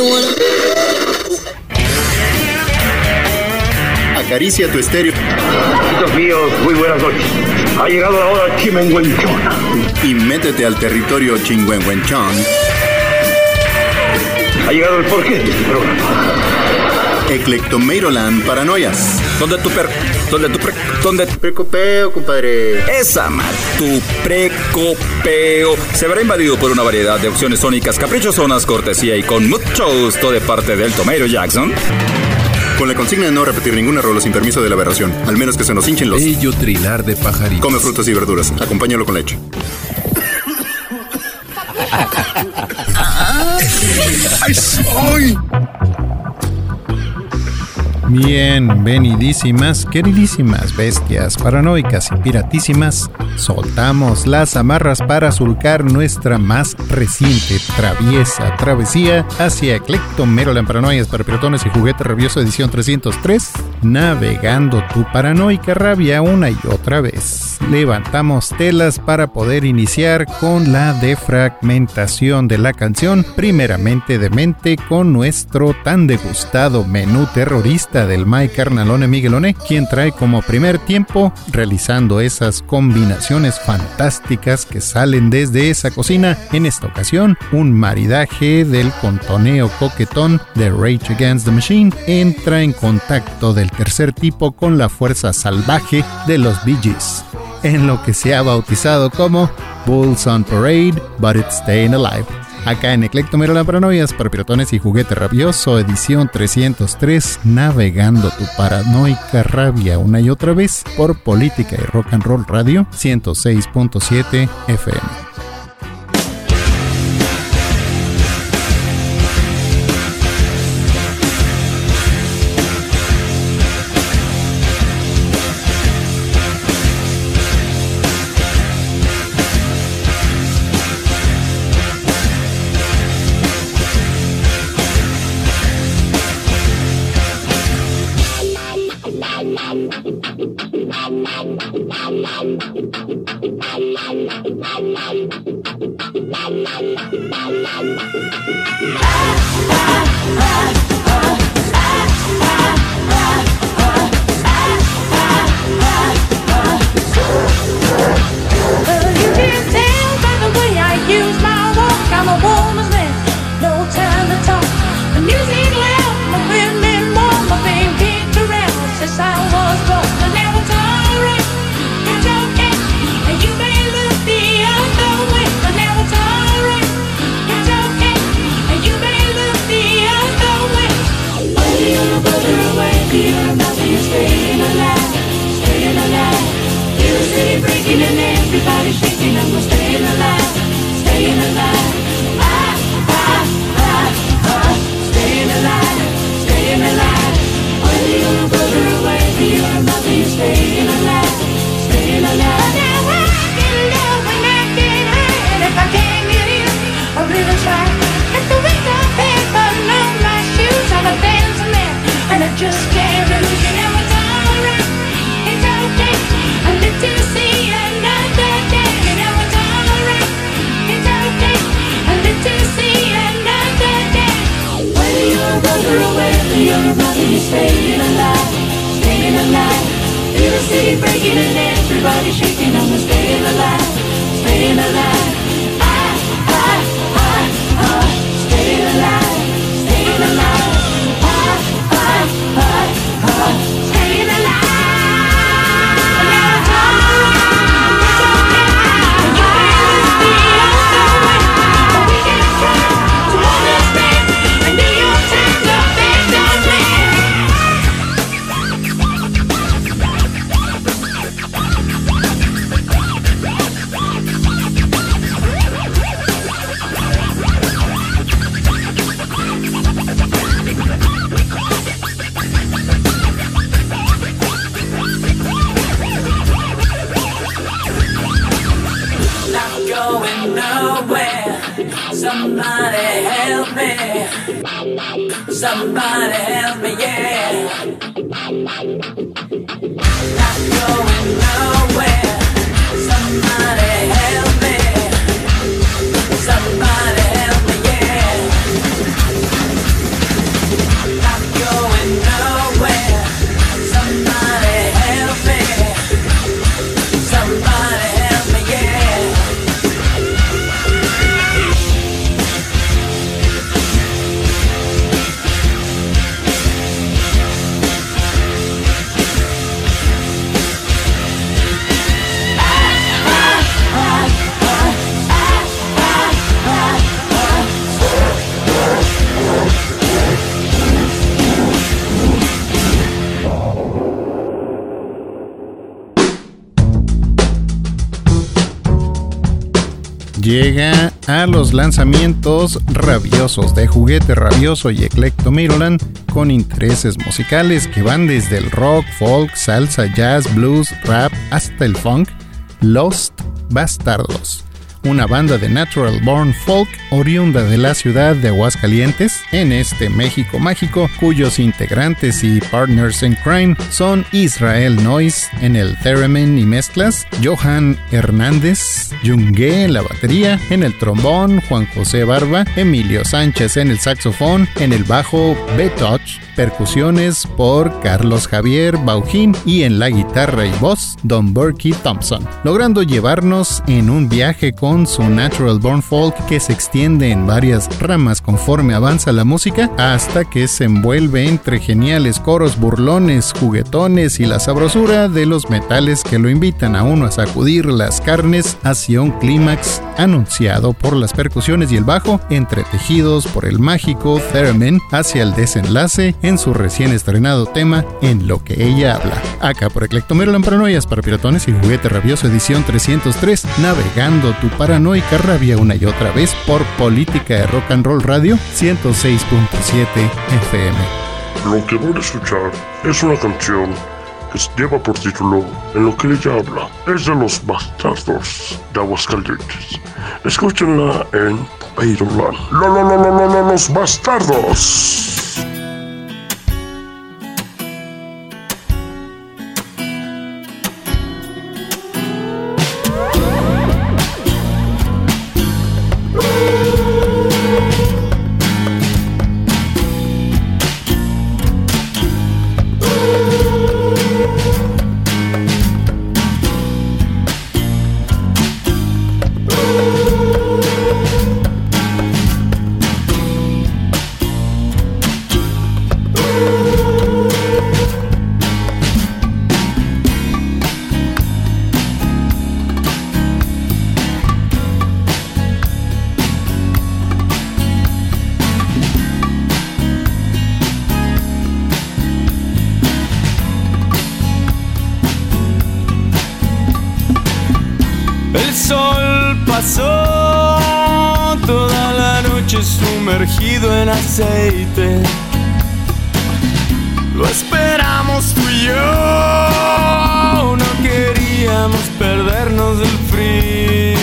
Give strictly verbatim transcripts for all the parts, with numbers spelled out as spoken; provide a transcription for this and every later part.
Acaricia tu estéreo. Amigos míos, muy buenas noches. Ha llegado la hora Chimenguenchona. Y métete al territorio Chingüengüenchón. Ha llegado el porqué de este programa. Eclectomeiroland Paranoias. ¿Dónde tu per... ¿Dónde tu pre... ¿Dónde tu precopeo, compadre? Esa mal, tu precopeo se verá invadido por una variedad de opciones sónicas caprichosonas, cortesía y con mucho gusto de parte del Tomeiro Jackson. Con la consigna de no repetir ningún error sin permiso de la aberración, al menos que se nos hinchen los... Bello trinar de pajaritos. Come frutas y verduras, acompáñalo con leche. ¡Ay, soy! Bienvenidísimas, queridísimas bestias paranoicas y piratísimas. Soltamos las amarras para surcar nuestra más reciente traviesa travesía hacia Eclectomeiroland Paranoias para piratones y juguete rabioso edición trescientos tres. Navegando tu paranoica rabia una y otra vez. Levantamos telas para poder iniciar con la defragmentación de la canción, primeramente demente, con nuestro tan degustado menú terrorista del My Carnalone Miguelone, quien trae como primer tiempo, realizando esas combinaciones fantásticas que salen desde esa cocina, en esta ocasión un maridaje del contoneo coquetón de Rage Against the Machine entra en contacto del tercer tipo con la fuerza salvaje de los Bee Gees, en lo que se ha bautizado como Bulls on Parade, But It's Staying Alive. Acá en Eclectomeiroland Paranoias para piratones y juguete rabioso edición trescientos tres, navegando tu paranoica rabia una y otra vez por Política y Rock and Roll Radio ciento seis punto siete F M. llega a los lanzamientos rabiosos de Juguete Rabioso y Eclecto Maryland, con intereses musicales que van desde el rock, folk, salsa, jazz, blues, rap hasta el funk. Lost Bastardos, una banda de Natural Born Folk oriunda de la ciudad de Aguascalientes, en este México mágico, cuyos integrantes y partners in crime son Israel Noyes en el theremin y mezclas, Johan Hernández, Yungue en la batería, en el trombón, Juan José Barba, Emilio Sánchez en el saxofón, en el bajo, Betoch, percusiones por Carlos Javier Baujín y en la guitarra y voz, Don Berkey Thompson, logrando llevarnos en un viaje con su Natural Born Folk que se extiende en varias ramas conforme avanza la música hasta que se envuelve entre geniales coros burlones, juguetones y la sabrosura de los metales que lo invitan a uno a sacudir las carnes hacia un clímax anunciado por las percusiones y el bajo, entretejidos por el mágico theremin hacia el desenlace en su recién estrenado tema En lo que ella habla. Acá por Eclecto Maryland, Paranoias para Piratones y Juguete Rabioso edición trescientos tres, navegando tu paranoica rabia una y otra vez por Política de Rock and Roll Radio ciento seis punto siete F M. Lo que van a escuchar es una canción que lleva por título En lo que ella habla. Es de los Bastardos de Aguascalientes. Escúchenla en Maryland. ¡Lo, lo, lo, lo, lo, los Bastardos! Sumergido en aceite, lo esperamos tú y yo, no queríamos perdernos del frío.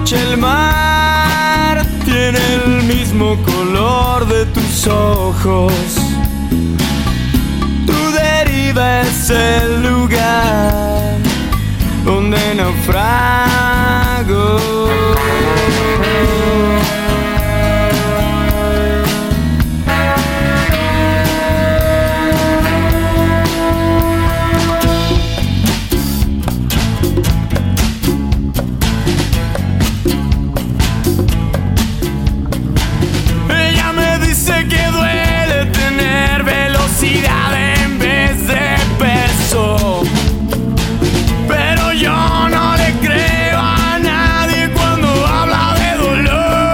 noche el mar tiene el mismo color de tus ojos. Tu deriva es el lugar donde naufrago. En vez de peso, pero yo no le creo a nadie cuando habla de dolor.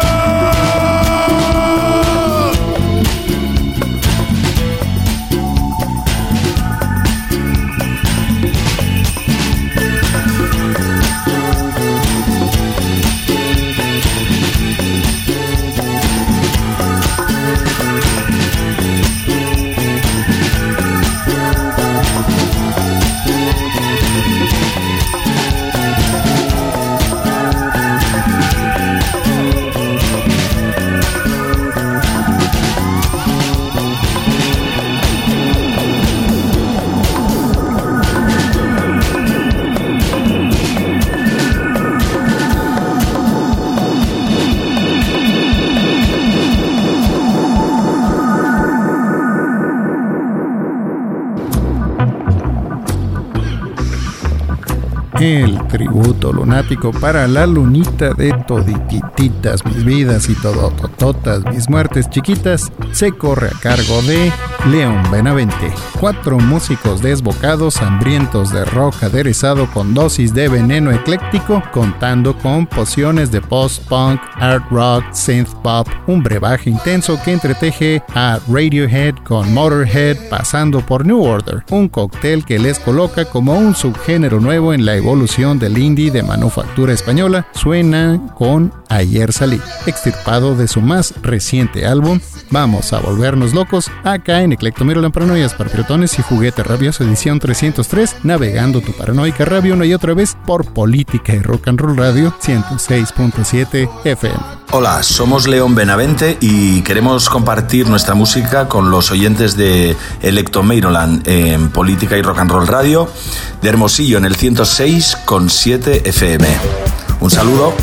El tributo lunático para la lunita de toditititas mis vidas y todotototas mis muertes chiquitas se corre a cargo de León Benavente. Cuatro músicos desbocados, hambrientos de rock aderezado con dosis de veneno ecléctico, contando con pociones de post-punk, art rock, synth pop, un brebaje intenso que entreteje a Radiohead con Motorhead, pasando por New Order, un cóctel que les coloca como un subgénero nuevo en la evolución del indie de manufactura española. Suena con Ayer Salí, extirpado de su más reciente álbum Vamos a Volvernos Locos, acá en Eclectomerolan Paranoias para Piratones y Juguete Rabioso edición trescientos tres, navegando tu paranoica rabia una y otra vez por Política y Rock and Roll Radio ciento seis punto siete F M. Hola, somos León Benavente y queremos compartir nuestra música con los oyentes de Electomeiroland en Política y Rock and Roll Radio de Hermosillo en el ciento seis punto siete F M. Un saludo.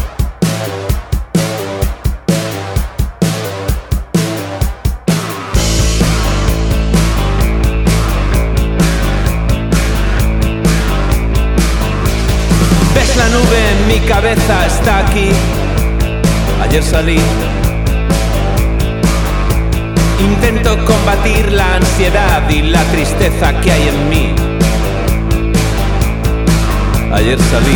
Ves la nube en mi cabeza, está aquí. Ayer salí. Intento combatir la ansiedad y la tristeza que hay en mí. Ayer salí.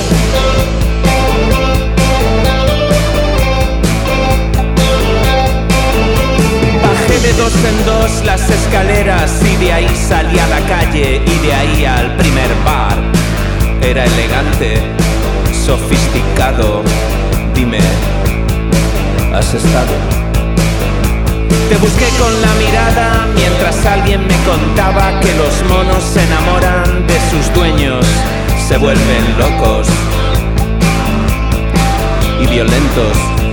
Bajé de dos en dos las escaleras y de ahí salí a la calle y de ahí al primer bar. Era elegante, sofisticado. Dime, ¿has estado? Te busqué con la mirada mientras alguien me contaba que los monos se enamoran de sus dueños, se vuelven locos y violentos.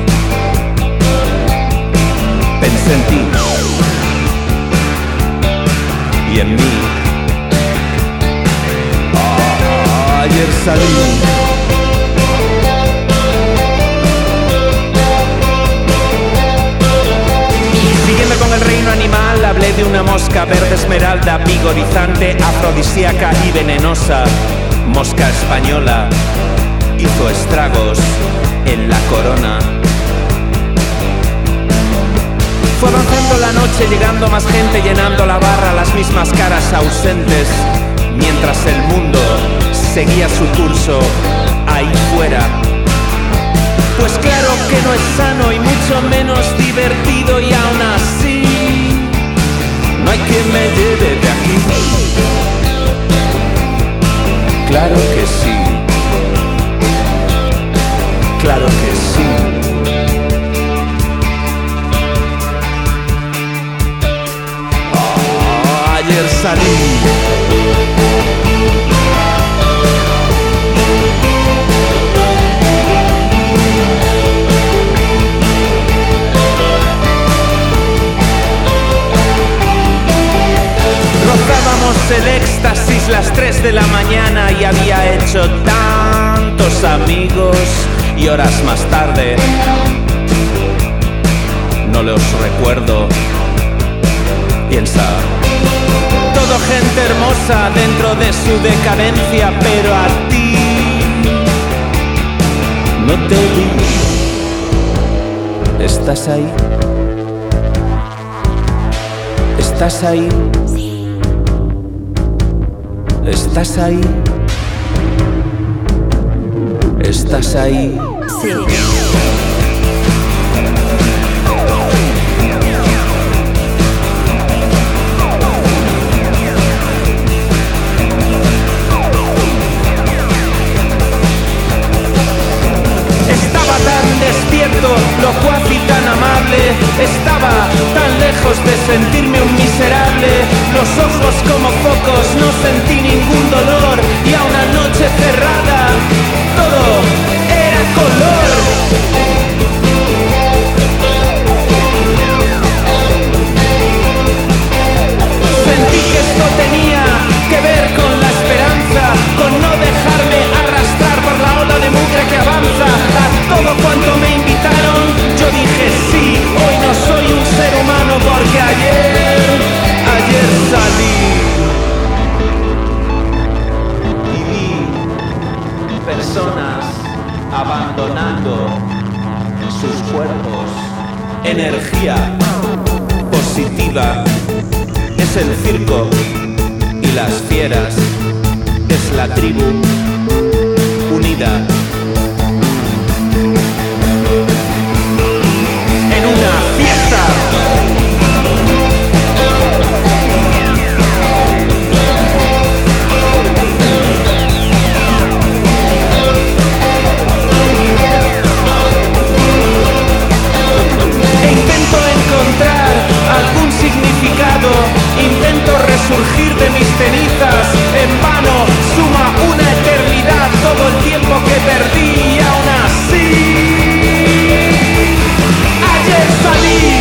Pensé en ti y en mí. Oh, ayer salí. Siguiendo con el reino animal, hablé de una mosca verde esmeralda, vigorizante, afrodisíaca y venenosa. Mosca española, hizo estragos en la corona. Fue avanzando la noche, llegando más gente, llenando la barra, las mismas caras ausentes, mientras el mundo seguía su curso ahí fuera. Pues claro que no es sano y mucho menos divertido, y aún así no hay quien me lleve de aquí. Claro que sí, claro que sí. Oh, ayer salí. el éxtasis las tres de la mañana y había hecho tantos amigos y horas más tarde no los recuerdo. Piensa, todo gente hermosa dentro de su decadencia, pero a ti no te vi. ¿Estás ahí? ¿Estás ahí? Sí. ¿Estás ahí? ¿Estás ahí? Sí. Despierto, locuaz y tan amable, estaba tan lejos de sentirme un miserable. Los ojos como focos, no sentí ningún dolor y a una noche cerrada todo era color. Sentí que esto tenía que ver con la esperanza, con no dejarme arrastrar por la ola de mugre que avanza. A todo cuanto me invitaron, yo dije sí. Hoy no soy un ser humano porque ayer, ayer salí y vi personas abandonando sus cuerpos. Energía positiva es el circo y las fieras es la tribu unida. En una fiesta. E intento encontrar algún significado, intento resurgir de mis cenizas. En vano suma una eternidad todo el tiempo que perdí y aún así ayer salí.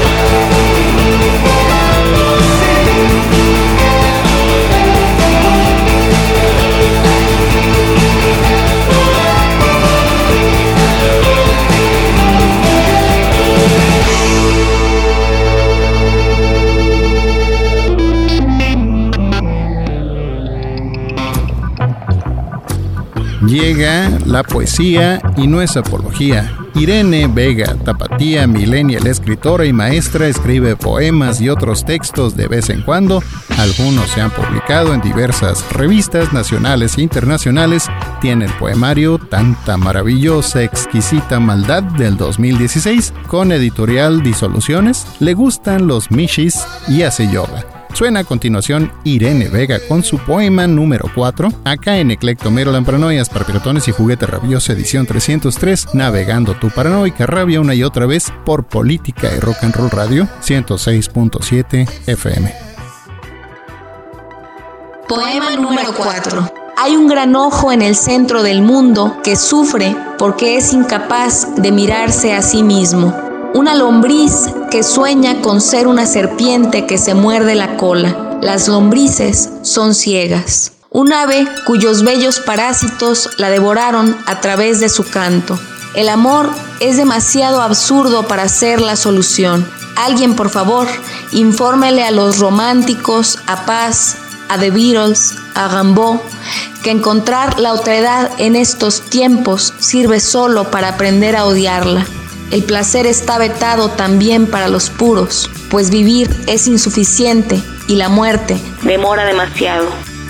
Llega la poesía y no es apología. Irene Vega, tapatía, millennial, escritora y maestra, escribe poemas y otros textos de vez en cuando. Algunos se han publicado en diversas revistas nacionales e internacionales. Tiene el poemario Tanta Maravillosa Exquisita Maldad del dos mil dieciséis con editorial Disoluciones. Le gustan los mishis y hace yoga. Suena a continuación Irene Vega con su poema número cuatro, acá en Eclecto Maryland, Paranoias para Piratones y Juguete Rabioso, edición trescientos tres, navegando tu paranoica rabia una y otra vez por Política y Rock and Roll Radio, ciento seis punto siete F M. Poema número cuatro. Hay un gran ojo en el centro del mundo que sufre porque es incapaz de mirarse a sí mismo. Una lombriz que sueña con ser una serpiente que se muerde la cola. Las lombrices son ciegas. Un ave cuyos bellos parásitos la devoraron a través de su canto. El amor es demasiado absurdo para ser la solución. Alguien, por favor, infórmele a los románticos, a Paz, a The Beatles, a Rimbaud, que encontrar la otredad en estos tiempos sirve solo para aprender a odiarla. El placer está vetado también para los puros, pues vivir es insuficiente y la muerte demora demasiado.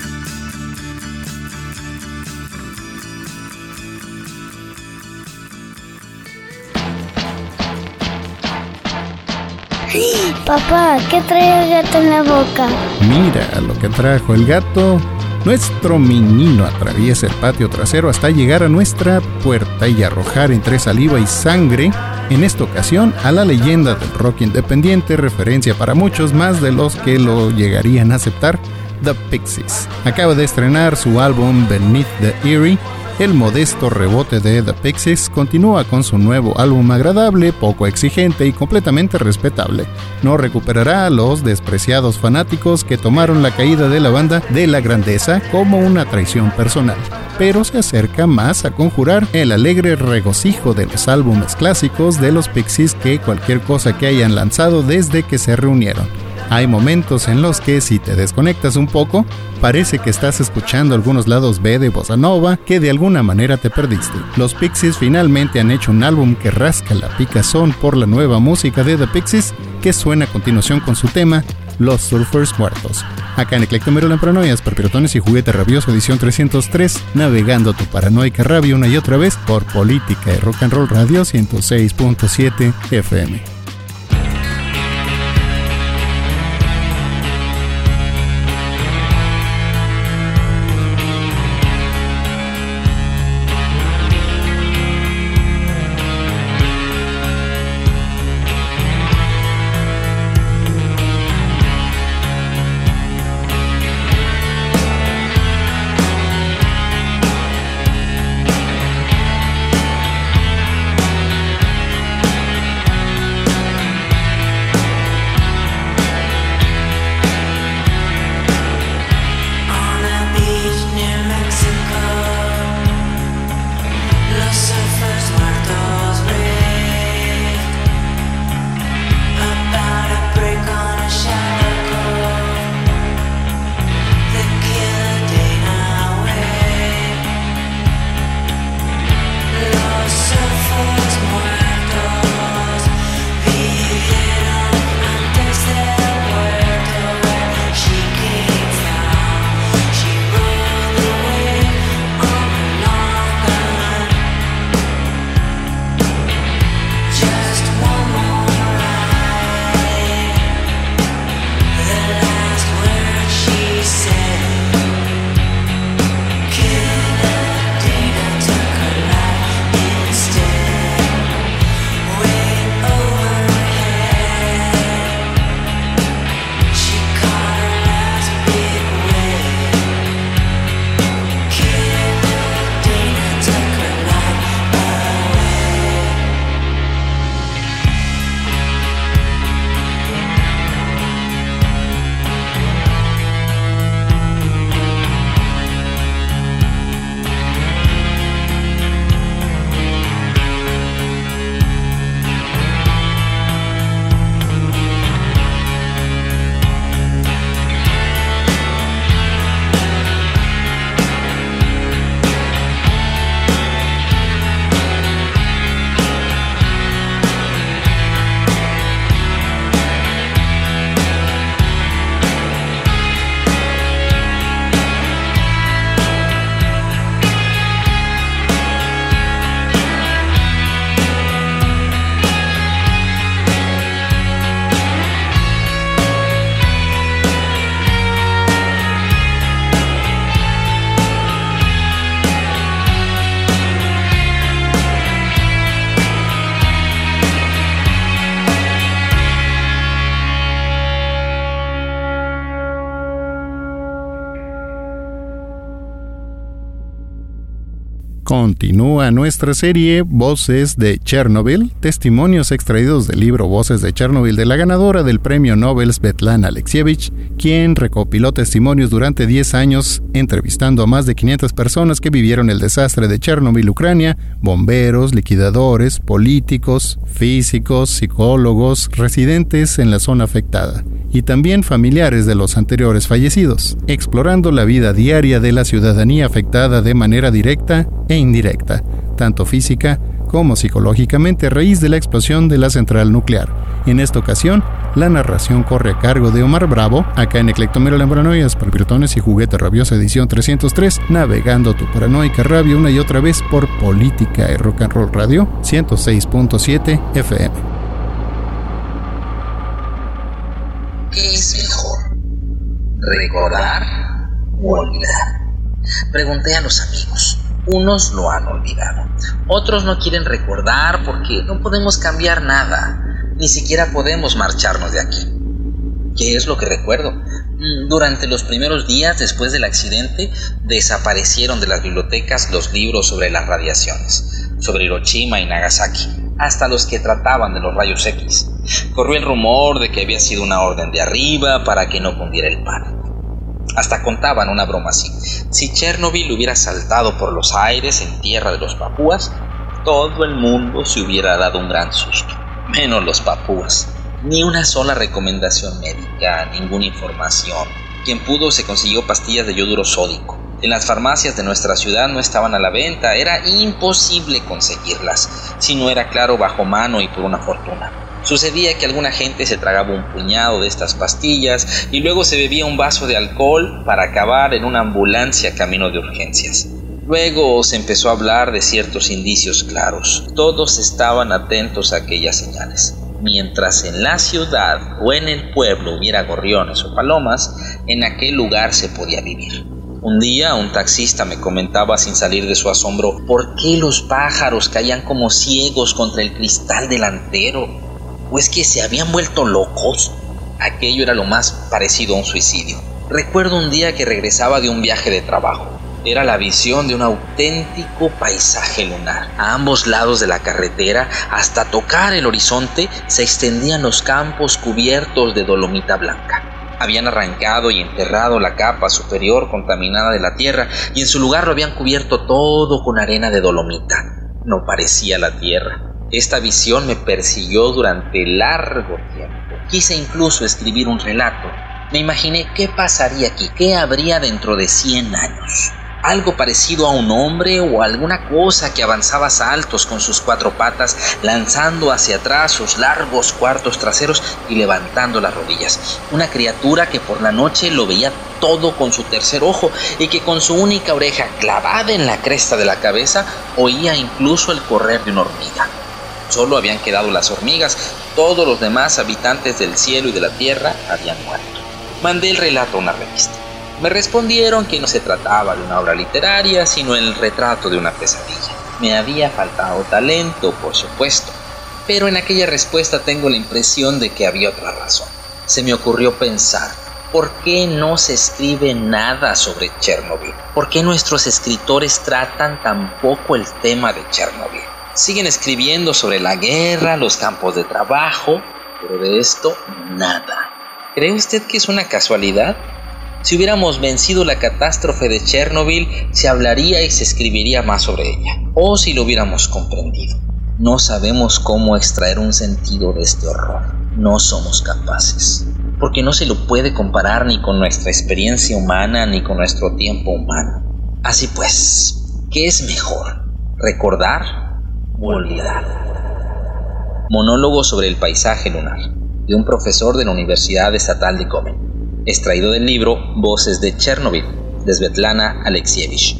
Papá, ¿qué trae el gato en la boca? Mira lo que trajo el gato. Nuestro menino atraviesa el patio trasero hasta llegar a nuestra puerta y arrojar entre saliva y sangre, en esta ocasión, a la leyenda del rock independiente, referencia para muchos más de los que lo llegarían a aceptar, The Pixies. Acaba de estrenar su álbum Beneath the Eerie el modesto rebote de The Pixies continúa con su nuevo álbum agradable, poco exigente y completamente respetable. No recuperará a los despreciados fanáticos que tomaron la caída de la banda de la grandeza como una traición personal, pero se acerca más a conjurar el alegre regocijo de los álbumes clásicos de los Pixies que cualquier cosa que hayan lanzado desde que se reunieron. Hay momentos en los que, si te desconectas un poco, parece que estás escuchando algunos lados B de Bossa Nova que de alguna manera te perdiste. Los Pixies finalmente han hecho un álbum que rasca la picazón por la nueva música de The Pixies, que suena a continuación con su tema Los Surfers Muertos. Acá en Eclecto Maryland Paranoias, por Piratones y Juguete Rabioso edición trescientos tres, navegando tu paranoica rabia una y otra vez por Política y Rock and Roll Radio ciento seis punto siete F M. Continúa nuestra serie Voces de Chernobyl, testimonios extraídos del libro Voces de Chernobyl de la ganadora del premio Nobel Svetlana Alexievich, quien recopiló testimonios durante diez años entrevistando a más de quinientas personas que vivieron el desastre de Chernobyl, Ucrania, bomberos, liquidadores, políticos, físicos, psicólogos, residentes en la zona afectada y también familiares de los anteriores fallecidos, explorando la vida diaria de la ciudadanía afectada de manera directa e indirecta, tanto física como psicológicamente a raíz de la explosión de la central nuclear. En esta ocasión, la narración corre a cargo de Omar Bravo, acá en Eclecto Maryland Paranoias, por Piratones y Juguete Rabioso edición trescientos tres, navegando tu paranoica rabia una y otra vez por Política y Rock and Roll Radio ciento seis punto siete F M. ¿Qué es mejor? ¿Recordar o olvidar? Pregunté a los amigos. Unos lo han olvidado. Otros no quieren recordar porque no podemos cambiar nada. Ni siquiera podemos marcharnos de aquí. ¿Qué es lo que recuerdo? Durante los primeros días después del accidente, desaparecieron de las bibliotecas los libros sobre las radiaciones, sobre Hiroshima y Nagasaki, hasta los que trataban de los rayos X. Corrió el rumor de que había sido una orden de arriba para que no cundiera el pánico. Hasta contaban una broma así: si Chernobyl hubiera saltado por los aires en tierra de los papúas, todo el mundo se hubiera dado un gran susto, menos los papúas. Ni una sola recomendación médica, ninguna información. Quien pudo se consiguió pastillas de yoduro sódico. En las farmacias de nuestra ciudad no estaban a la venta, era imposible conseguirlas, si no era claro bajo mano y por una fortuna. Sucedía que alguna gente se tragaba un puñado de estas pastillas y luego se bebía un vaso de alcohol para acabar en una ambulancia camino de urgencias. Luego se empezó a hablar de ciertos indicios claros. Todos estaban atentos a aquellas señales. Mientras en la ciudad o en el pueblo hubiera gorriones o palomas, en aquel lugar se podía vivir. Un día un taxista me comentaba sin salir de su asombro por qué los pájaros caían como ciegos contra el cristal delantero. ¿O es que se habían vuelto locos? Aquello era lo más parecido a un suicidio. Recuerdo un día que regresaba de un viaje de trabajo. Era la visión de un auténtico paisaje lunar. A ambos lados de la carretera, hasta tocar el horizonte, se extendían los campos cubiertos de dolomita blanca. Habían arrancado y enterrado la capa superior contaminada de la tierra y en su lugar lo habían cubierto todo con arena de dolomita. No parecía la tierra. Esta visión me persiguió durante largo tiempo. Quise incluso escribir un relato. Me imaginé qué pasaría aquí, qué habría dentro de cien años. Algo parecido a un hombre o alguna cosa que avanzaba a saltos con sus cuatro patas, lanzando hacia atrás sus largos cuartos traseros y levantando las rodillas. Una criatura que por la noche lo veía todo con su tercer ojo y que con su única oreja clavada en la cresta de la cabeza oía incluso el correr de una hormiga. Solo habían quedado las hormigas, todos los demás habitantes del cielo y de la tierra habían muerto. Mandé el relato a una revista. Me respondieron que no se trataba de una obra literaria, sino el retrato de una pesadilla. Me había faltado talento, por supuesto, pero en aquella respuesta tengo la impresión de que había otra razón. Se me ocurrió pensar, ¿por qué no se escribe nada sobre Chernobyl? ¿Por qué nuestros escritores tratan tan poco el tema de Chernobyl? Siguen escribiendo sobre la guerra, los campos de trabajo, pero de esto nada. ¿Cree usted que es una casualidad? Si hubiéramos vencido la catástrofe de Chernobyl, se hablaría y se escribiría más sobre ella. O si lo hubiéramos comprendido. No sabemos cómo extraer un sentido de este horror. No somos capaces. Porque no se lo puede comparar ni con nuestra experiencia humana ni con nuestro tiempo humano. Así pues, ¿qué es mejor? ¿Recordar o olvidar? Monólogo sobre el paisaje lunar, de un profesor de la Universidad Estatal de Komen. Extraído del libro Voces de Chernobyl, de Svetlana Alexievich.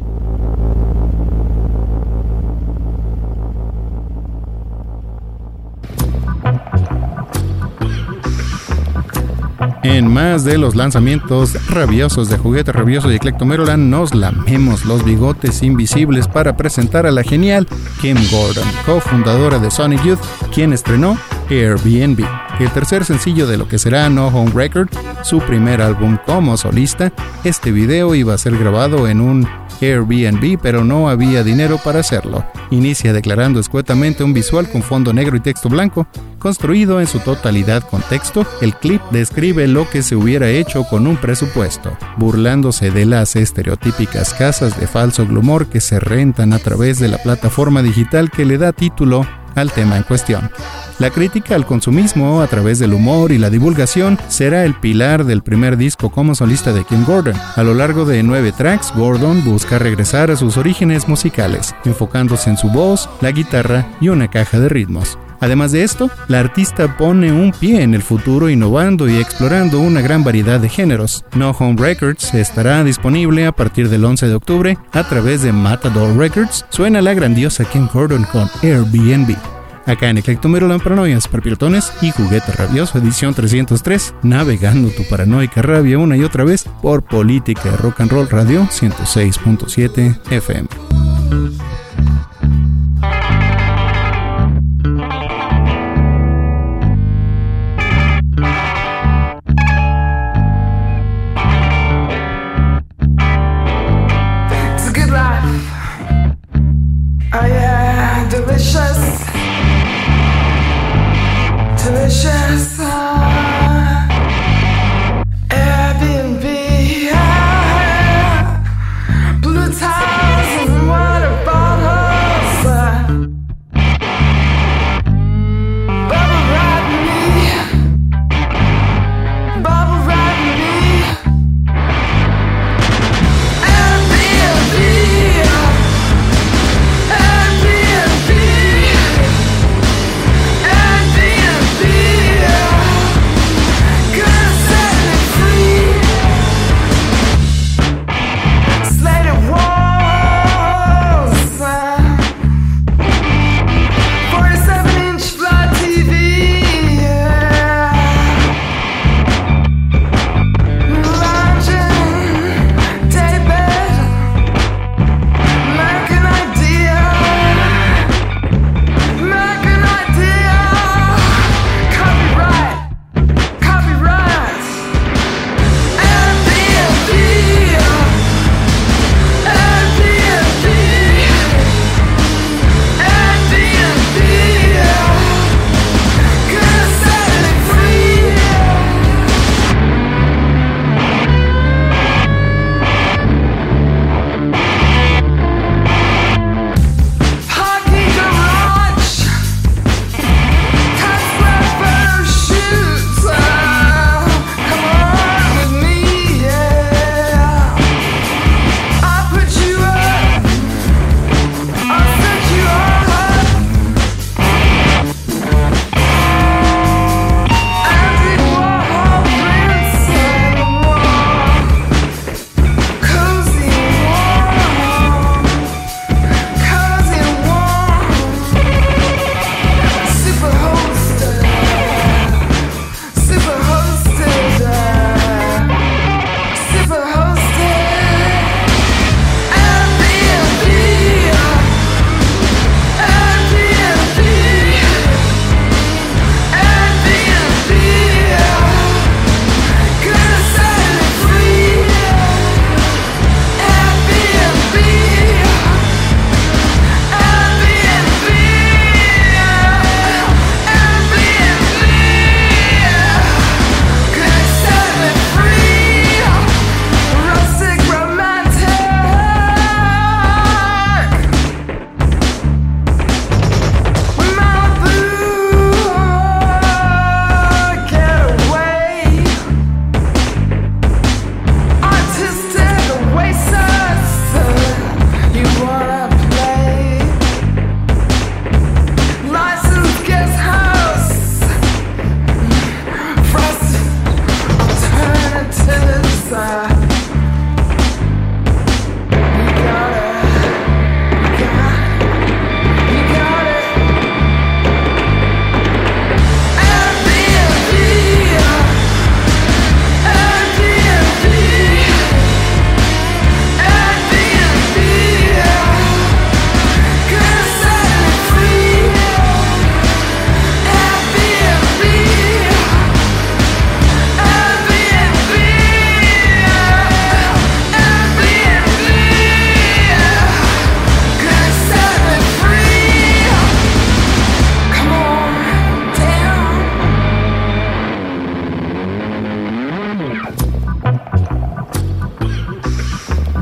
En más de los lanzamientos rabiosos de Juguete Rabioso y Eclecto Meroland, nos lamemos los bigotes invisibles para presentar a la genial Kim Gordon, cofundadora de Sonic Youth, quien estrenó Airbnb, el tercer sencillo de lo que será No Home Record, su primer álbum como solista. Este video iba a ser grabado en un Airbnb, pero no había dinero para hacerlo. Inicia declarando escuetamente un visual con fondo negro y texto blanco, construido en su totalidad con texto. El clip describe lo que se hubiera hecho con un presupuesto, burlándose de las estereotípicas casas de falso glamour que se rentan a través de la plataforma digital que le da título al tema en cuestión. La crítica al consumismo a través del humor y la divulgación será el pilar del primer disco como solista de Kim Gordon. A lo largo de nueve tracks, Gordon busca regresar a sus orígenes musicales, enfocándose en su voz, la guitarra y una caja de ritmos. Además de esto, la artista pone un pie en el futuro innovando y explorando una gran variedad de géneros. No Home Records estará disponible a partir del once de octubre a través de Matador Records. Suena la grandiosa Kim Gordon con Airbnb. Acá en Eclecto Meroland, Paranoias, Perpilotones y Juguete Rabioso, edición trescientos tres, navegando tu paranoica rabia una y otra vez por Política de Rock and Roll Radio ciento seis punto siete F M.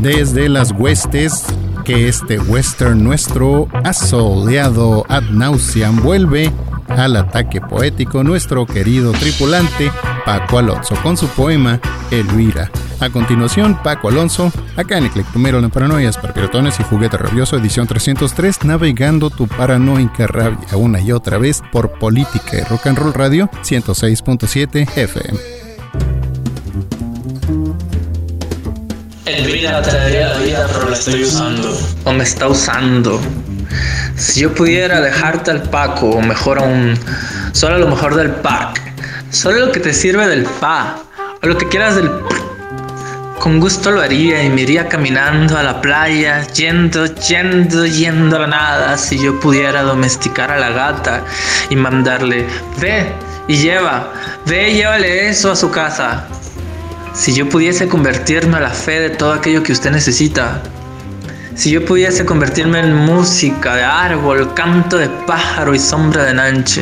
desde las huestes que este western nuestro asoleado ad nauseam vuelve al ataque poético nuestro querido tripulante Paco Alonso con su poema Elvira. A continuación, Paco Alonso, acá en Eclecto Maryland, Paranoias, Parpirotones y Juguete Rabioso, edición trescientos tres, navegando tu paranoica rabia una y otra vez por Política y Rock and Roll Radio ciento seis punto siete F M. Elvira, te daría la vida, pero la estoy usando. O me está usando. Si yo pudiera dejarte al Paco, o mejor aún, solo lo mejor del pack, solo lo que te sirve del fa, o lo que quieras del p, con gusto lo haría y me iría caminando a la playa, yendo, yendo, yendo a la nada. Si yo pudiera domesticar a la gata y mandarle, ve y lleva, ve y llévale eso a su casa. Si yo pudiese convertirme a la fe de todo aquello que usted necesita. Si yo pudiese convertirme en música de árbol, canto de pájaro y sombra de nanche.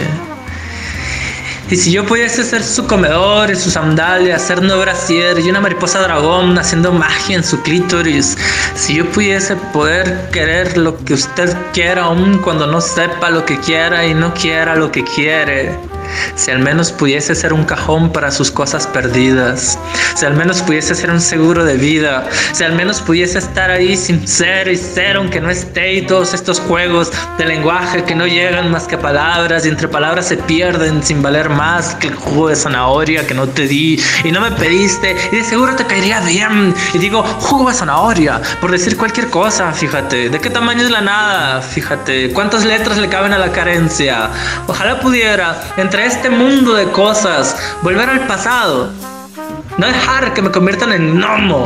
Y si yo pudiese ser su comedor y su sandalia, ser un brasier y una mariposa dragón haciendo magia en su clítoris. Si yo pudiese poder querer lo que usted quiera aun cuando no sepa lo que quiera y no quiera lo que quiere. Si al menos pudiese ser un cajón para sus cosas perdidas. Si al menos pudiese ser un seguro de vida. Si al menos pudiese estar ahí sin ser y ser aunque no esté. Y todos estos juegos de lenguaje que no llegan más que a palabras y entre palabras se pierden sin valer más que el jugo de zanahoria que no te di y no me pediste y de seguro te caería bien. Y digo jugo de zanahoria por decir cualquier cosa, fíjate. ¿De qué tamaño es la nada? Fíjate. ¿Cuántas letras le caben a la carencia? Ojalá pudiera entre este mundo de cosas volver al pasado, no dejar que me conviertan en gnomo.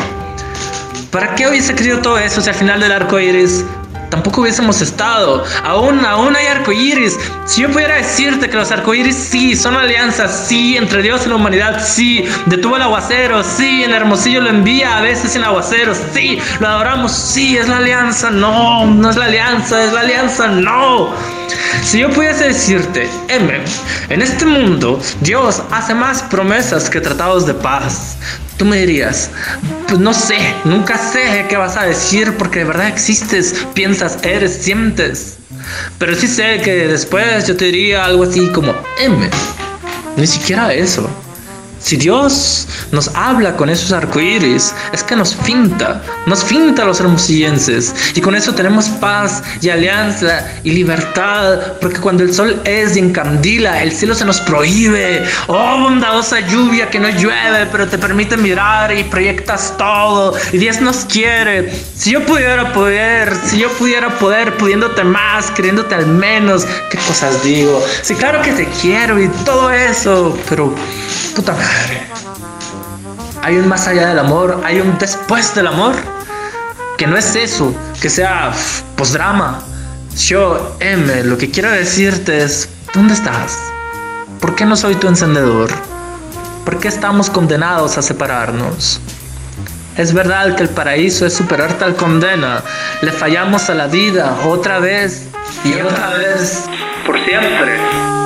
¿Para qué hubiese querido todo eso si al final del arco iris tampoco hubiésemos estado? Aún, aún hay arcoíris. Si yo pudiera decirte que los arcoíris sí son alianzas, sí, entre Dios y la humanidad, sí, detuvo el aguacero, sí, en Hermosillo lo envía a veces en aguacero, sí, lo adoramos, sí, es la alianza, no, no es la alianza, es la alianza, no. Si yo pudiese decirte, M, en este mundo Dios hace más promesas que tratados de paz, tú me dirías, pues no sé, nunca sé qué vas a decir porque de verdad existes, piensas, eres, sientes. Pero sí sé que después yo te diría algo así como, M, ni siquiera eso. Si Dios nos habla con esos arcoíris, es que nos finta, nos finta a los hermosillenses. Y con eso tenemos paz y alianza y libertad, porque cuando el sol es y encandila, el cielo se nos prohíbe. Oh, bondadosa lluvia que no llueve, pero te permite mirar y proyectas todo. Y Dios nos quiere. Si yo pudiera poder, si yo pudiera poder, pudiéndote más, queriéndote al menos, ¿qué cosas digo? Sí, claro que te quiero y todo eso, pero puta madre. Hay un más allá del amor, hay un después del amor, que no es eso, que sea posdrama. Yo, M, lo que quiero decirte es, ¿dónde estás? ¿Por qué no soy tu encendedor? ¿Por qué estamos condenados a separarnos? Es verdad que el paraíso es superar tal condena. Le fallamos a la vida otra vez y otra vez, por siempre.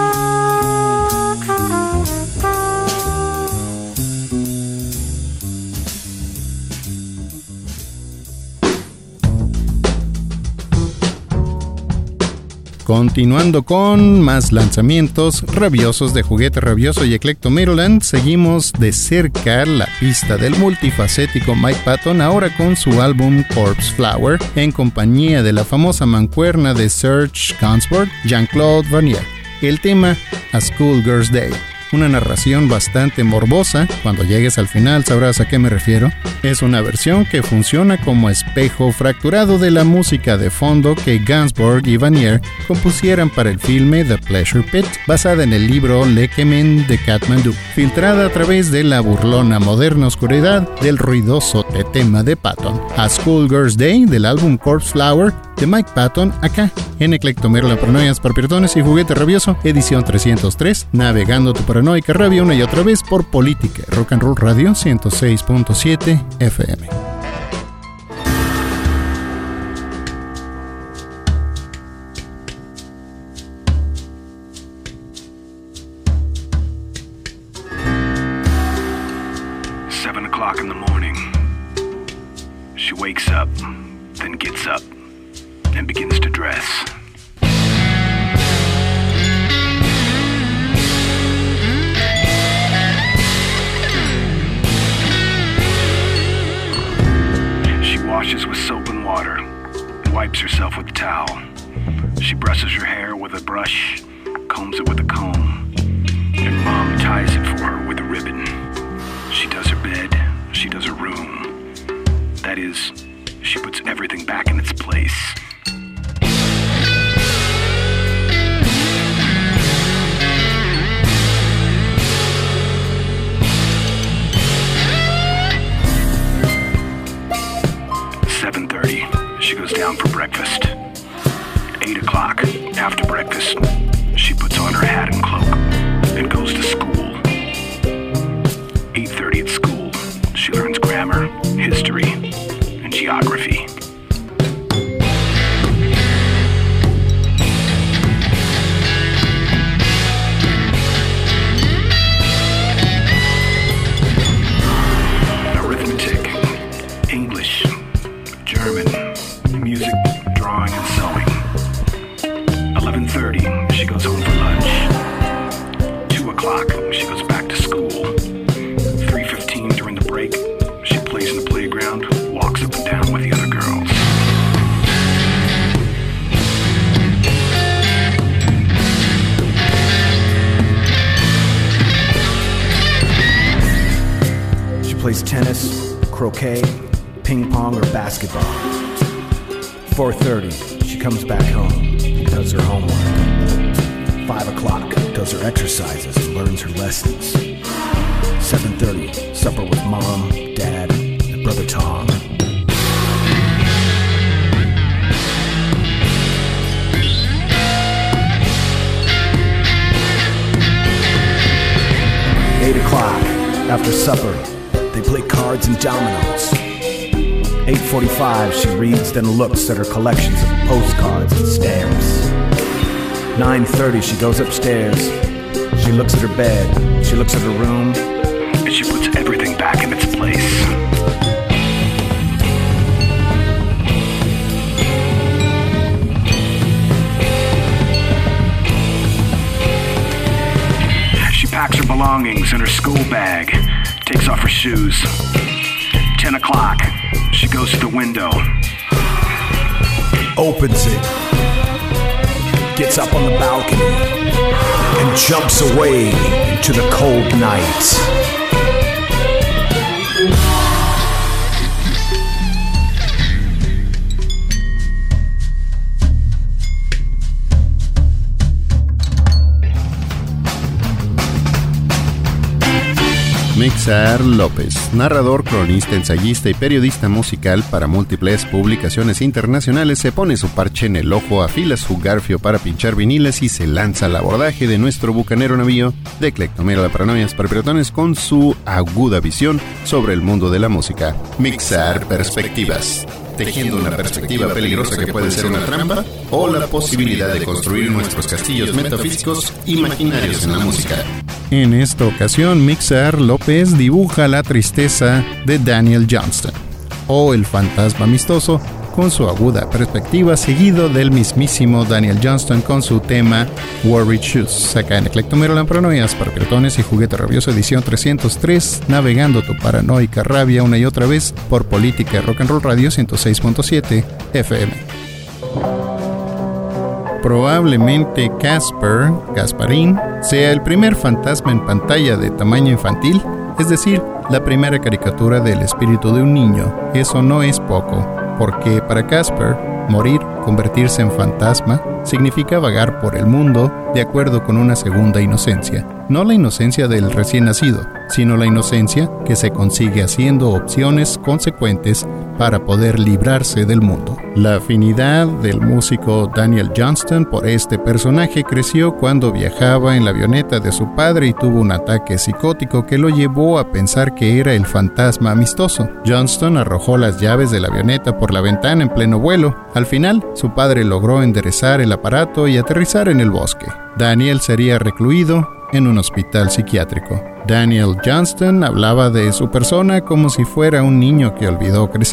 Continuando con más lanzamientos rabiosos de Juguete Rabioso y Eclecto Maryland, seguimos de cerca la pista del multifacético Mike Patton, ahora con su álbum Corpse Flower, en compañía de la famosa mancuerna de Serge Gainsbourg, Jean-Claude Vanier. El tema A Schoolgirl's Day. Una narración bastante morbosa, cuando llegues al final sabrás a qué me refiero. Es una versión que funciona como espejo fracturado de la música de fondo que Gainsbourg y Vanier compusieran para el filme The Pleasure Pit, basada en el libro Lekemen de Kathmandu, filtrada a través de la burlona moderna oscuridad del ruidoso tema de Patton. A Schoolgirl's Day del álbum Corpse Flower de Mike Patton, acá en Eclecto Maryland, Paranoias, Parpirotones y Juguete Rabioso, edición trescientos tres, navegando tu paranoica rabia una y otra vez por Política Rock and Roll Radio ciento seis punto siete F M. Seven o'clock in the morning. She wakes up, then gets up, and begins to dress. She washes with soap and water, wipes herself with a towel. She brushes her hair with a brush, combs it with a comb, and Mom ties it for her with a ribbon. She does her bed, she does her room. That is, she puts everything back in its place. seven thirty, she goes down for breakfast. eight o'clock, after breakfast, she puts on her hat and cloak and goes to school. eight thirty at school, she learns grammar, history, and geography. Arithmetic, English, German, music, drawing, and sewing. eleven thirty, she goes home for lunch. two o'clock, she goes back to school. three fifteen during the break, she plays in the playground, walks up and down with the other girls. She plays tennis, croquet, ping pong, or basketball. four thirty, she comes back home, does her homework. five o'clock, does her exercises and learns her lessons. seven thirty, supper with Mom, Dad, and Brother Tom. eight o'clock, after supper, they play cards and dominoes. eight forty-five, she reads then looks at her collections of postcards and stamps. nine thirty, she goes upstairs. She looks at her bed. She looks at her room. And she puts everything back in its place. She packs her belongings in her school bag, takes off her shoes. ten o'clock, she goes to the window. Opens it. Gets up on the balcony and jumps away into the cold night. Mixar López, narrador, cronista, ensayista y periodista musical para múltiples publicaciones internacionales, se pone su parche en el ojo, afila su garfio para pinchar viniles y se lanza al abordaje de nuestro bucanero navío de Eclectomero de Paranoias para Piratones con su aguda visión sobre el mundo de la música. Mixar Perspectivas, tejiendo una perspectiva peligrosa que puede ser una trampa o la posibilidad de construir nuestros castillos metafísicos imaginarios en la música. En esta ocasión, Mixar López dibuja la tristeza de Daniel Johnston, o el fantasma amistoso, con su aguda perspectiva, seguido del mismísimo Daniel Johnston con su tema Worried Shoes, acá en Eclectomero de Paranoias para Piratones y Juguete Rabioso edición trescientos tres, navegando tu paranoica rabia una y otra vez por Política y Rock and Roll Radio ciento seis punto siete F M. Probablemente Casper, Gasparín, sea el primer fantasma en pantalla de tamaño infantil, es decir, la primera caricatura del espíritu de un niño. Eso no es poco, porque para Casper, morir, convertirse en fantasma, significa vagar por el mundo de acuerdo con una segunda inocencia. No la inocencia del recién nacido, sino la inocencia que se consigue haciendo opciones consecuentes para poder librarse del mundo. La afinidad del músico Daniel Johnston por este personaje creció cuando viajaba en la avioneta de su padre y tuvo un ataque psicótico que lo llevó a pensar que era el fantasma amistoso. Johnston arrojó las llaves de la avioneta por la ventana en pleno vuelo. Al final, su padre logró enderezar el aparato y aterrizar en el bosque. Daniel sería recluido en un hospital psiquiátrico. Daniel Johnston hablaba de su persona como si fuera un niño que olvidó crecer.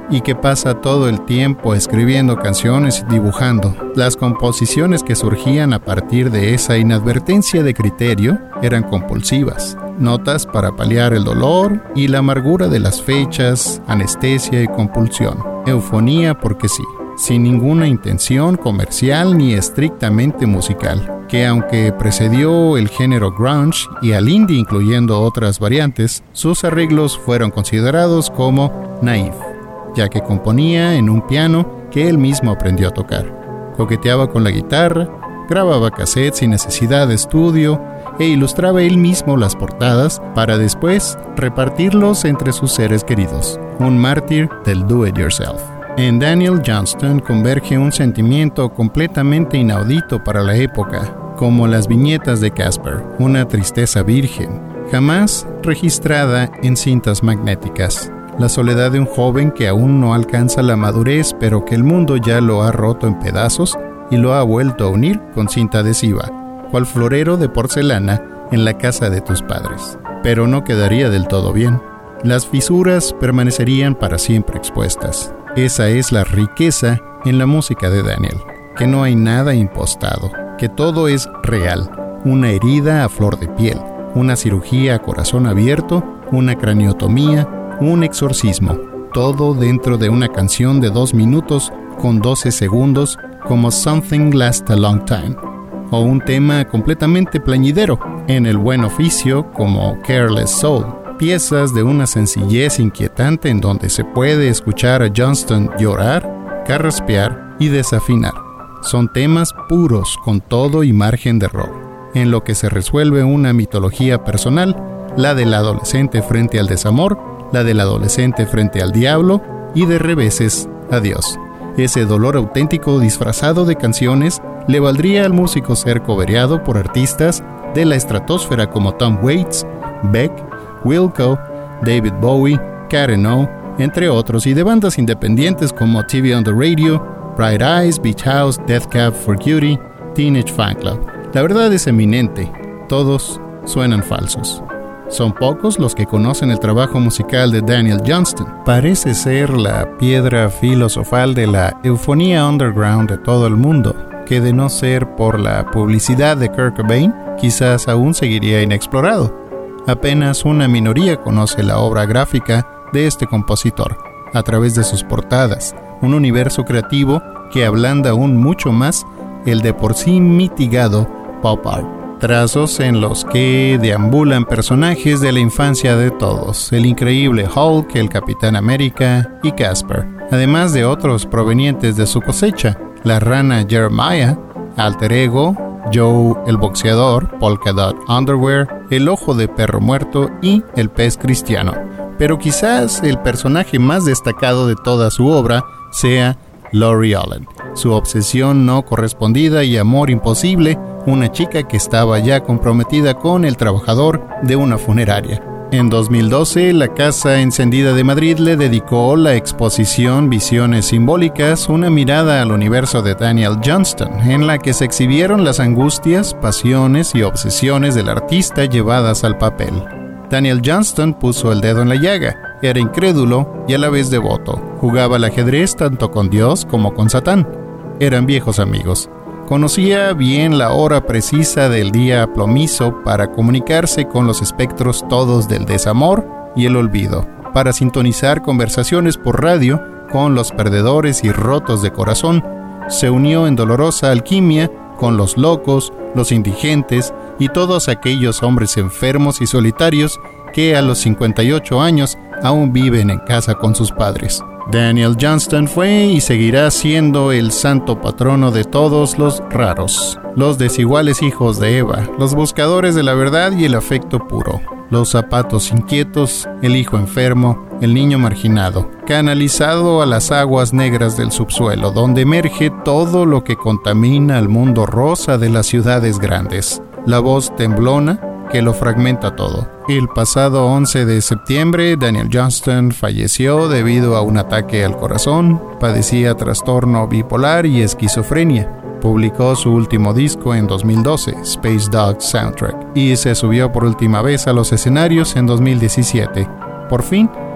y que pasa todo el tiempo escribiendo canciones y dibujando. Las composiciones que surgían a partir de esa inadvertencia de criterio eran compulsivas. Notas para paliar el dolor y la amargura de las fechas, anestesia y compulsión. Eufonía porque sí, sin ninguna intención comercial ni estrictamente musical, que aunque precedió el género grunge y al indie incluyendo otras variantes, sus arreglos fueron considerados como naif, ya que componía en un piano que él mismo aprendió a tocar. Coqueteaba con la guitarra, grababa cassettes sin necesidad de estudio e ilustraba él mismo las portadas para después repartirlos entre sus seres queridos. Un mártir del do-it-yourself. En Daniel Johnston converge un sentimiento completamente inaudito para la época, como las viñetas de Casper, una tristeza virgen, jamás registrada en cintas magnéticas. La soledad de un joven que aún no alcanza la madurez, pero que el mundo ya lo ha roto en pedazos y lo ha vuelto a unir con cinta adhesiva, cual florero de porcelana en la casa de tus padres. Pero no quedaría del todo bien. Las fisuras permanecerían para siempre expuestas. Esa es la riqueza en la música de Daniel, que no hay nada impostado, que todo es real, una herida a flor de piel, una cirugía a corazón abierto, una craniotomía, un exorcismo, todo dentro de una canción de dos minutos con doce segundos como Something Lasts a Long Time, o un tema completamente plañidero en el buen oficio como Careless Soul. Piezas de una sencillez inquietante en donde se puede escuchar a Johnston llorar, carraspear y desafinar. Son temas puros con todo y margen de error, en lo que se resuelve una mitología personal, la del adolescente frente al desamor, la del adolescente frente al diablo y de reveses a Dios. Ese dolor auténtico disfrazado de canciones le valdría al músico ser cobereado por artistas de la estratosfera como Tom Waits, Beck, Wilco, David Bowie, Karen O, entre otros, y de bandas independientes como T V on the Radio, Bright Eyes, Beach House, Death Cab for Cutie, Teenage Fanclub. La verdad es eminente, todos suenan falsos. Son pocos los que conocen el trabajo musical de Daniel Johnston. Parece ser la piedra filosofal de la eufonía underground de todo el mundo, que de no ser por la publicidad de Kurt Cobain, quizás aún seguiría inexplorado. Apenas una minoría conoce la obra gráfica de este compositor, a través de sus portadas, un universo creativo que ablanda aún mucho más el de por sí mitigado pop art. Trazos en los que deambulan personajes de la infancia de todos, el increíble Hulk, el Capitán América y Casper, además de otros provenientes de su cosecha, la rana Jeremiah, Alter Ego, Joe el boxeador, Polka Dot Underwear, el ojo de perro muerto y el pez cristiano. Pero quizás el personaje más destacado de toda su obra sea Lori Allen, su obsesión no correspondida y amor imposible, una chica que estaba ya comprometida con el trabajador de una funeraria. En dos mil doce, la Casa Encendida de Madrid le dedicó la exposición Visiones Simbólicas, una mirada al universo de Daniel Johnston, en la que se exhibieron las angustias, pasiones y obsesiones del artista llevadas al papel. Daniel Johnston puso el dedo en la llaga, era incrédulo y a la vez devoto, jugaba al ajedrez tanto con Dios como con Satán. Eran viejos amigos. Conocía bien la hora precisa del día plomizo para comunicarse con los espectros todos del desamor y el olvido, para sintonizar conversaciones por radio con los perdedores y rotos de corazón. Se unió en dolorosa alquimia con los locos, los indigentes y todos aquellos hombres enfermos y solitarios que a los cincuenta y ocho años aún viven en casa con sus padres. Daniel Johnston fue y seguirá siendo el santo patrono de todos los raros, los desiguales hijos de Eva, los buscadores de la verdad y el afecto puro, los zapatos inquietos, el hijo enfermo, el niño marginado, canalizado a las aguas negras del subsuelo, donde emerge todo lo que contamina al mundo rosa de las ciudades grandes, la voz temblona que lo fragmenta todo. El pasado once de septiembre, Daniel Johnston falleció debido a un ataque al corazón, padecía trastorno bipolar y esquizofrenia. Publicó su último disco en dos mil doce, Space Dog Soundtrack, y se subió por última vez a los escenarios en dos mil diecisiete. Por fin,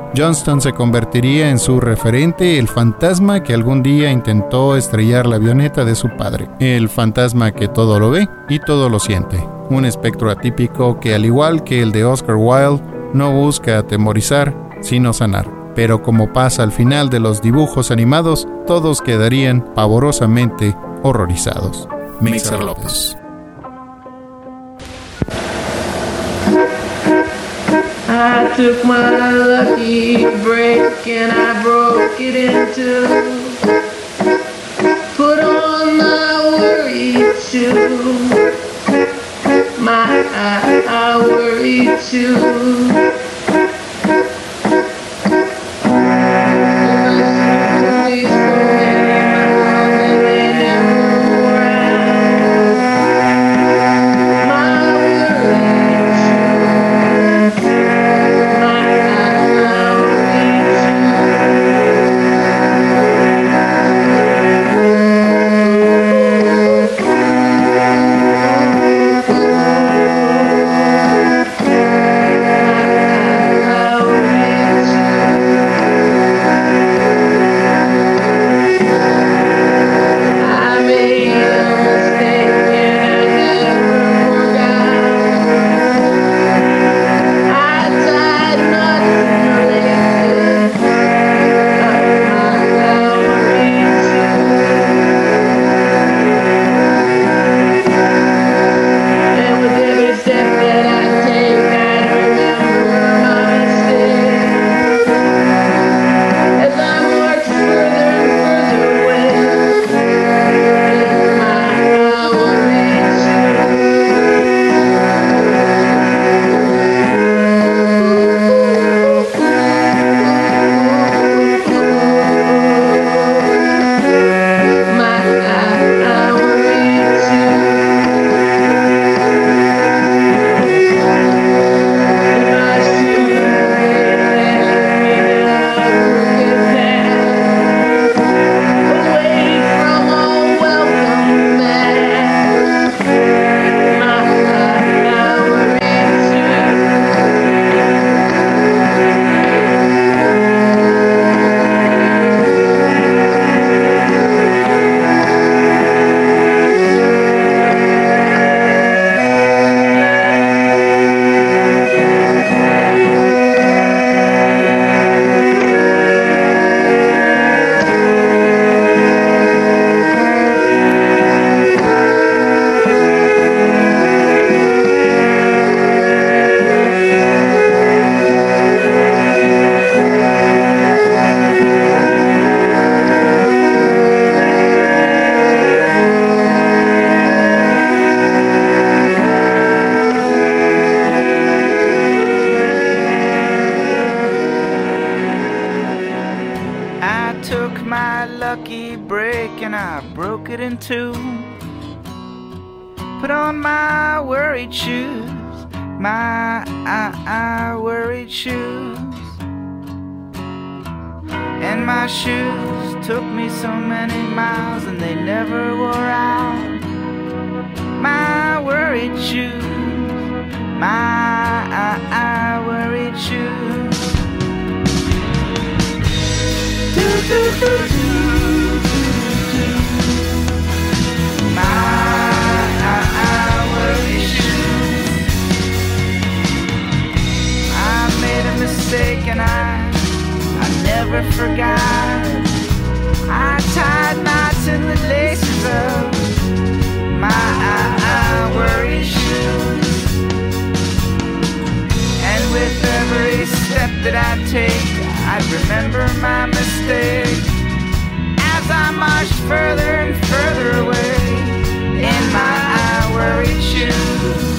Johnston se convertiría en su referente, el fantasma que algún día intentó estrellar la avioneta de su padre. El fantasma que todo lo ve y todo lo siente. Un espectro atípico que, al igual que el de Oscar Wilde, no busca atemorizar, sino sanar. Pero como pasa al final de los dibujos animados, todos quedarían pavorosamente horrorizados. Mixer López. I took my lucky break and I broke it in two. Put on my worry too. My I, I worry too. Put on my worried shoes, my I, I worried shoes. And my shoes took me so many miles and they never wore out. My worried shoes, my I, I worried shoes. Do, do, do, do. Mistake and I, I never forgot. I tied knots in the laces of my I, I worry shoes. And with every step that I take, I'd remember my mistake as I marched further and further away in my I worry shoes.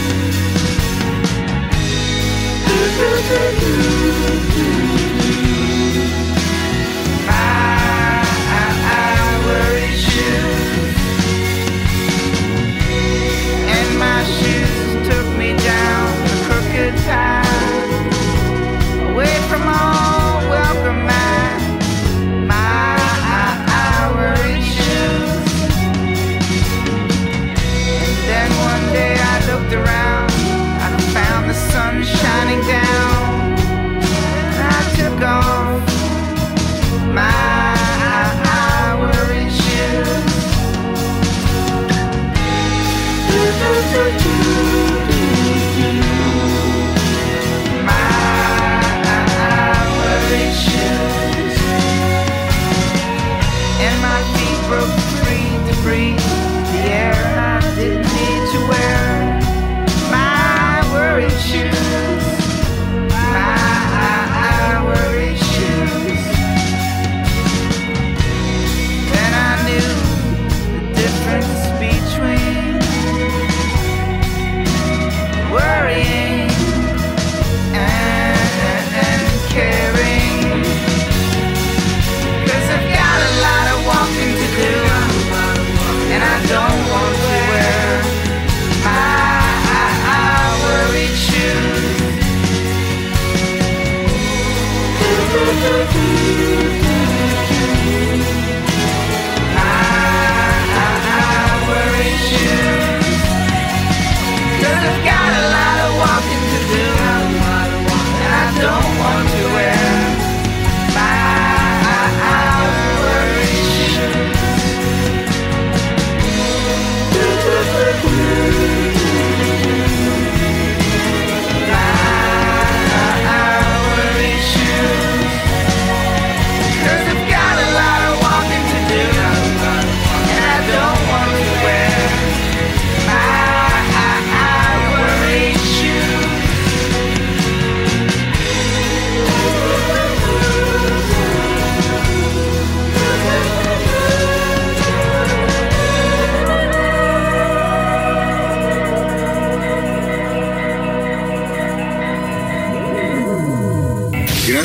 My I, I worry shoes. And my shoes took me down the crooked path, away from all welcome man.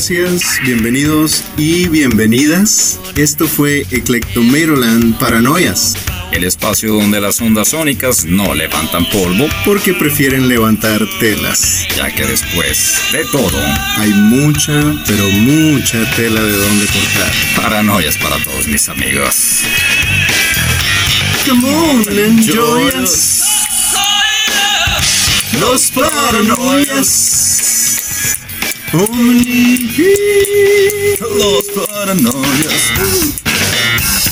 gracias, bienvenidos y bienvenidas. Esto fue Eclectomeiroland Paranoias. El espacio donde las ondas sónicas no levantan polvo porque prefieren levantar telas. Ya que después de todo hay mucha, pero mucha tela de donde cortar. Paranoias para todos mis amigos. Come on, enjoy us. Los paranoias. Omni. Los paranoias.